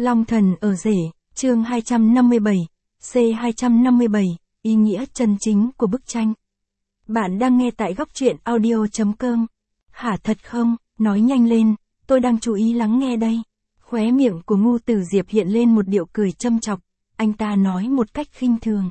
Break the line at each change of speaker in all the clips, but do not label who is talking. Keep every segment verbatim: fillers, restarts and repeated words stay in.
Long thần ở rể, chương hai trăm năm mươi bảy, C hai trăm năm mươi bảy, ý nghĩa chân chính của bức tranh. Bạn đang nghe tại góc truyện audio chấm com. Hả thật không, nói nhanh lên, tôi đang chú ý lắng nghe đây. Khóe miệng của Ngưu Tử Diệp hiện lên một điệu cười châm chọc, anh ta nói một cách khinh thường.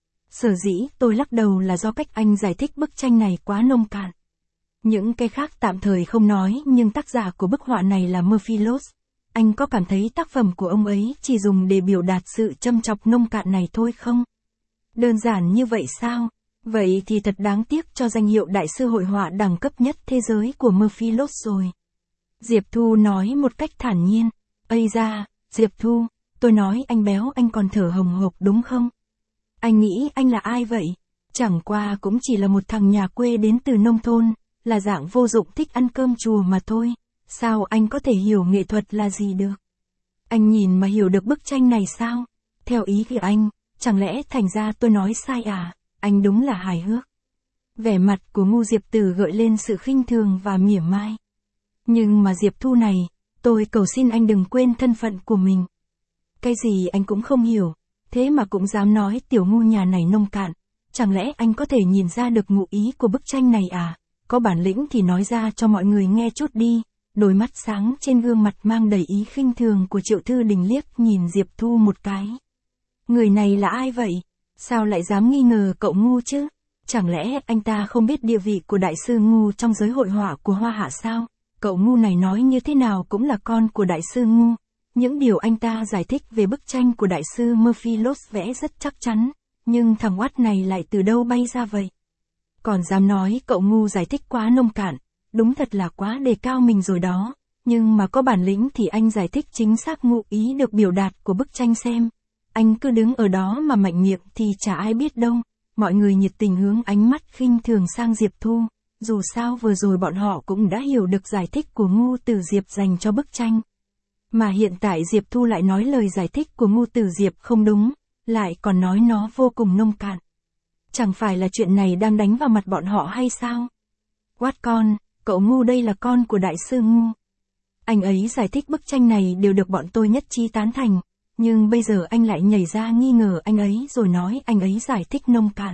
Sở dĩ tôi lắc đầu là do cách anh giải thích bức tranh này quá nông cạn. Những cái khác tạm thời không nói, nhưng tác giả của bức họa này là Murphy-Loss. Anh có cảm thấy tác phẩm của ông ấy chỉ dùng để biểu đạt sự châm chọc nông cạn này thôi không? Đơn giản như vậy sao? Vậy thì thật đáng tiếc cho danh hiệu đại sư hội họa đẳng cấp nhất thế giới của Murphy-Loss rồi. Diệp Thu nói một cách thản nhiên. Ây da, Diệp Thu, tôi nói anh béo anh còn thở hồng hộc đúng không? Anh nghĩ anh là ai vậy? Chẳng qua cũng chỉ là một thằng nhà quê đến từ nông thôn, là dạng vô dụng thích ăn cơm chùa mà thôi. Sao anh có thể hiểu nghệ thuật là gì được? Anh nhìn mà hiểu được bức tranh này sao? Theo ý của anh, chẳng lẽ thành ra tôi nói sai à? Anh đúng là hài hước. Vẻ mặt của Ngưu Diệp Tử gợi lên sự khinh thường và mỉa mai. Nhưng mà Diệp Thu này, tôi cầu xin anh đừng quên thân phận của mình. Cái gì anh cũng không hiểu, thế mà cũng dám nói tiểu ngu nhà này nông cạn. Chẳng lẽ anh có thể nhìn ra được ngụ ý của bức tranh này à? Có bản lĩnh thì nói ra cho mọi người nghe chút đi. Đôi mắt sáng trên gương mặt mang đầy ý khinh thường của Triệu Thư Đình liếc nhìn Diệp Thu một cái. Người này là ai vậy? Sao lại dám nghi ngờ cậu Ngu chứ? Chẳng lẽ anh ta không biết địa vị của đại sư Ngu trong giới hội họa của Hoa Hạ sao? Cậu Ngu này nói như thế nào cũng là con của đại sư Ngu. Những điều anh ta giải thích về bức tranh của đại sư Murphy-Loss vẽ rất chắc chắn, nhưng thằng oát này lại từ đâu bay ra vậy? Còn dám nói cậu Ngu giải thích quá nông cạn. Đúng thật là quá đề cao mình rồi đó, nhưng mà có bản lĩnh thì anh giải thích chính xác ngụ ý được biểu đạt của bức tranh xem. Anh cứ đứng ở đó mà mạnh miệng thì chả ai biết đâu. Mọi người nhiệt tình hướng ánh mắt khinh thường sang Diệp Thu, dù sao vừa rồi bọn họ cũng đã hiểu được giải thích của Ngưu Tử Diệp dành cho bức tranh. Mà hiện tại Diệp Thu lại nói lời giải thích của Ngưu Tử Diệp không đúng, lại còn nói nó vô cùng nông cạn. Chẳng phải là chuyện này đang đánh vào mặt bọn họ hay sao? Quát con! Cậu Ngu đây là con của đại sư Ngu. Anh ấy giải thích bức tranh này đều được bọn tôi nhất trí tán thành, nhưng bây giờ anh lại nhảy ra nghi ngờ anh ấy rồi nói anh ấy giải thích nông cạn.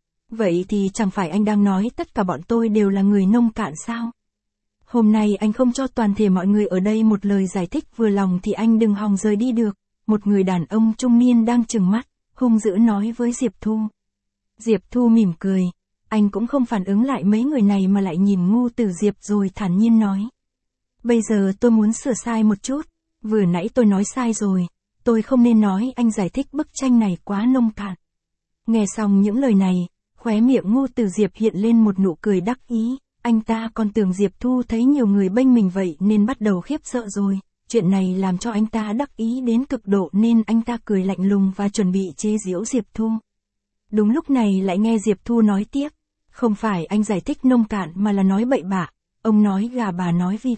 Vậy thì chẳng phải anh đang nói tất cả bọn tôi đều là người nông cạn sao? Hôm nay anh không cho toàn thể mọi người ở đây một lời giải thích vừa lòng thì anh đừng hòng rời đi được. Một người đàn ông trung niên đang trừng mắt, hung dữ nói với Diệp Thu. Diệp Thu mỉm cười. Anh cũng không phản ứng lại mấy người này mà lại nhìn Ngưu Tử Diệp rồi thản nhiên nói. Bây giờ tôi muốn sửa sai một chút, vừa nãy tôi nói sai rồi, tôi không nên nói anh giải thích bức tranh này quá nông cạn. Nghe xong những lời này, khóe miệng Ngưu Tử Diệp hiện lên một nụ cười đắc ý, anh ta còn tưởng Diệp Thu thấy nhiều người bênh mình vậy nên bắt đầu khiếp sợ rồi, chuyện này làm cho anh ta đắc ý đến cực độ nên anh ta cười lạnh lùng và chuẩn bị chế giễu Diệp Thu. Đúng lúc này lại nghe Diệp Thu nói tiếp. Không phải anh giải thích nông cạn mà là nói bậy bạ, ông nói gà bà nói vịt.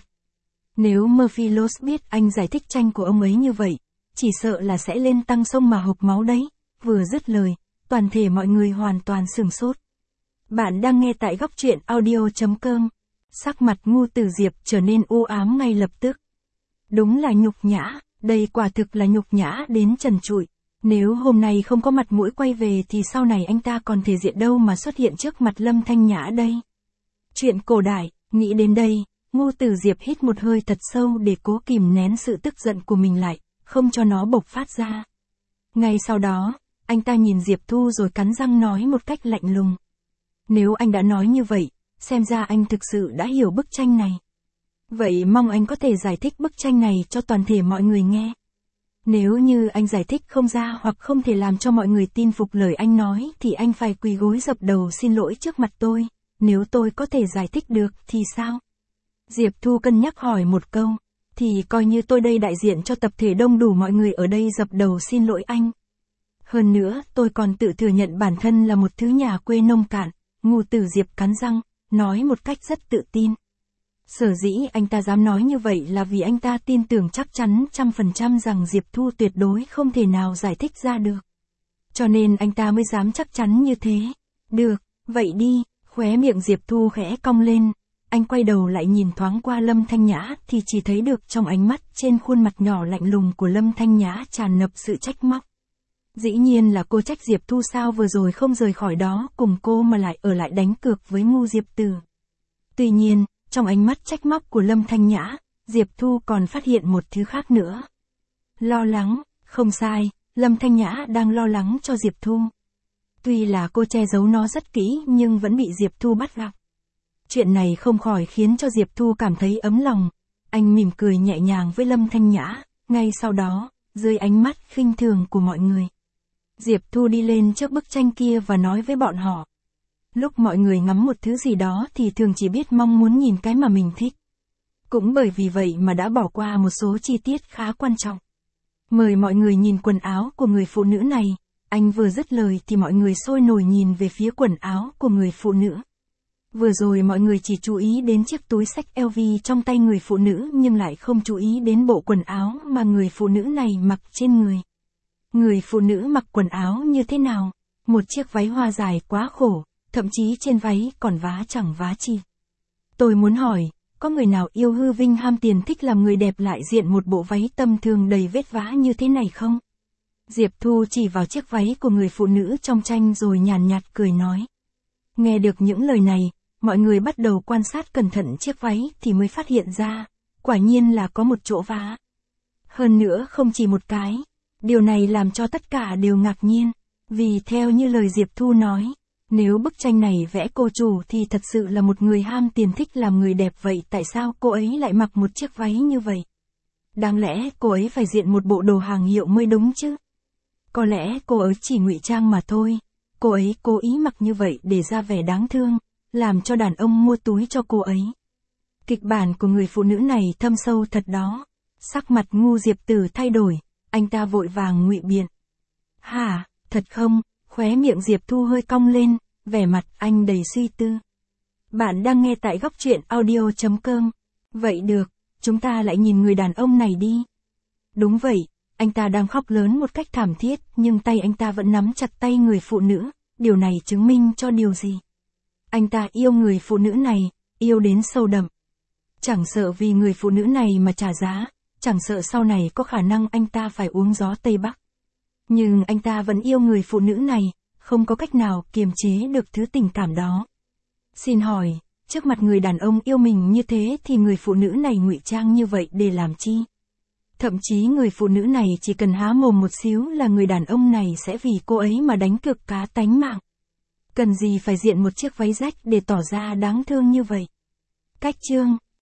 Nếu Murphy-Loss biết anh giải thích tranh của ông ấy như vậy, chỉ sợ là sẽ lên tăng sông mà hộc máu đấy. Vừa dứt lời, toàn thể mọi người hoàn toàn sửng sốt. Bạn đang nghe tại góc truyện audio chấm com. Sắc mặt Ngưu Tử Diệp trở nên u ám ngay lập tức. Đúng là nhục nhã, đây quả thực là nhục nhã đến trần trụi. Nếu hôm nay không có mặt mũi quay về thì sau này anh ta còn thể diện đâu mà xuất hiện trước mặt Lâm Thanh Nhã đây. Chuyện cổ đại, nghĩ đến đây, Ngưu Tử Diệp hít một hơi thật sâu để cố kìm nén sự tức giận của mình lại, không cho nó bộc phát ra. Ngay sau đó, anh ta nhìn Diệp Thu rồi cắn răng nói một cách lạnh lùng. Nếu anh đã nói như vậy, xem ra anh thực sự đã hiểu bức tranh này. Vậy mong anh có thể giải thích bức tranh này cho toàn thể mọi người nghe. Nếu như anh giải thích không ra hoặc không thể làm cho mọi người tin phục lời anh nói thì anh phải quỳ gối dập đầu xin lỗi trước mặt tôi, nếu tôi có thể giải thích được thì sao? Diệp Thu cân nhắc hỏi một câu, thì coi như tôi đây đại diện cho tập thể đông đủ mọi người ở đây dập đầu xin lỗi anh. Hơn nữa tôi còn tự thừa nhận bản thân là một thứ nhà quê nông cạn, Ngưu Tử Diệp cắn răng, nói một cách rất tự tin. Sở dĩ anh ta dám nói như vậy là vì anh ta tin tưởng chắc chắn trăm phần trăm rằng Diệp Thu tuyệt đối không thể nào giải thích ra được. Cho nên anh ta mới dám chắc chắn như thế. Được, vậy đi, khóe miệng Diệp Thu khẽ cong lên, anh quay đầu lại nhìn thoáng qua Lâm Thanh Nhã thì chỉ thấy được trong ánh mắt trên khuôn mặt nhỏ lạnh lùng của Lâm Thanh Nhã tràn ngập sự trách móc. Dĩ nhiên là cô trách Diệp Thu sao vừa rồi không rời khỏi đó cùng cô mà lại ở lại đánh cược với ngu Diệp Tử. Tuy nhiên, trong ánh mắt trách móc của Lâm Thanh Nhã, Diệp Thu còn phát hiện một thứ khác nữa. Lo lắng, không sai, Lâm Thanh Nhã đang lo lắng cho Diệp Thu. Tuy là cô che giấu nó rất kỹ nhưng vẫn bị Diệp Thu bắt gặp. Chuyện này không khỏi khiến cho Diệp Thu cảm thấy ấm lòng. Anh mỉm cười nhẹ nhàng với Lâm Thanh Nhã, ngay sau đó, dưới ánh mắt khinh thường của mọi người, Diệp Thu đi lên trước bức tranh kia và nói với bọn họ. Lúc mọi người ngắm một thứ gì đó thì thường chỉ biết mong muốn nhìn cái mà mình thích. Cũng bởi vì vậy mà đã bỏ qua một số chi tiết khá quan trọng. Mời mọi người nhìn quần áo của người phụ nữ này. Anh vừa dứt lời thì mọi người sôi nổi nhìn về phía quần áo của người phụ nữ. Vừa rồi mọi người chỉ chú ý đến chiếc túi xách L V trong tay người phụ nữ nhưng lại không chú ý đến bộ quần áo mà người phụ nữ này mặc trên người. Người phụ nữ mặc quần áo như thế nào? Một chiếc váy hoa dài quá khổ, thậm chí trên váy còn vá chẳng vá chi. Tôi muốn hỏi, có người nào yêu hư vinh ham tiền thích làm người đẹp lại diện một bộ váy tầm thường đầy vết vá như thế này không? Diệp Thu chỉ vào chiếc váy của người phụ nữ trong tranh rồi nhàn nhạt cười nói. Nghe được những lời này, mọi người bắt đầu quan sát cẩn thận chiếc váy thì mới phát hiện ra, quả nhiên là có một chỗ vá. Hơn nữa không chỉ một cái. Điều này làm cho tất cả đều ngạc nhiên, vì theo như lời Diệp Thu nói, nếu bức tranh này vẽ cô chủ thì thật sự là một người ham tiền thích làm người đẹp vậy tại sao cô ấy lại mặc một chiếc váy như vậy? Đáng lẽ cô ấy phải diện một bộ đồ hàng hiệu mới đúng chứ? Có lẽ cô ấy chỉ ngụy trang mà thôi, cô ấy cố ý mặc như vậy để ra vẻ đáng thương, làm cho đàn ông mua túi cho cô ấy. Kịch bản của người phụ nữ này thâm sâu thật đó. Sắc mặt ngu Diệp Tử thay đổi. Anh ta vội vàng ngụy biện. Hả, thật không? Khóe miệng Diệp Thu hơi cong lên, vẻ mặt anh đầy suy tư. Bạn đang nghe tại góc truyện audio chấm com. Vậy được, chúng ta lại nhìn người đàn ông này đi. Đúng vậy, anh ta đang khóc lớn một cách thảm thiết, nhưng tay anh ta vẫn nắm chặt tay người phụ nữ, điều này chứng minh cho điều gì? Anh ta yêu người phụ nữ này, yêu đến sâu đậm. Chẳng sợ vì người phụ nữ này mà trả giá. Chẳng sợ sau này có khả năng anh ta phải uống gió Tây Bắc. Nhưng anh ta vẫn yêu người phụ nữ này, không có cách nào kiềm chế được thứ tình cảm đó. Xin hỏi, trước mặt người đàn ông yêu mình như thế thì người phụ nữ này ngụy trang như vậy để làm chi? Thậm chí người phụ nữ này chỉ cần há mồm một xíu là người đàn ông này sẽ vì cô ấy mà đánh cược cá tánh mạng. Cần gì phải diện một chiếc váy rách để tỏ ra đáng thương như vậy? Cách chương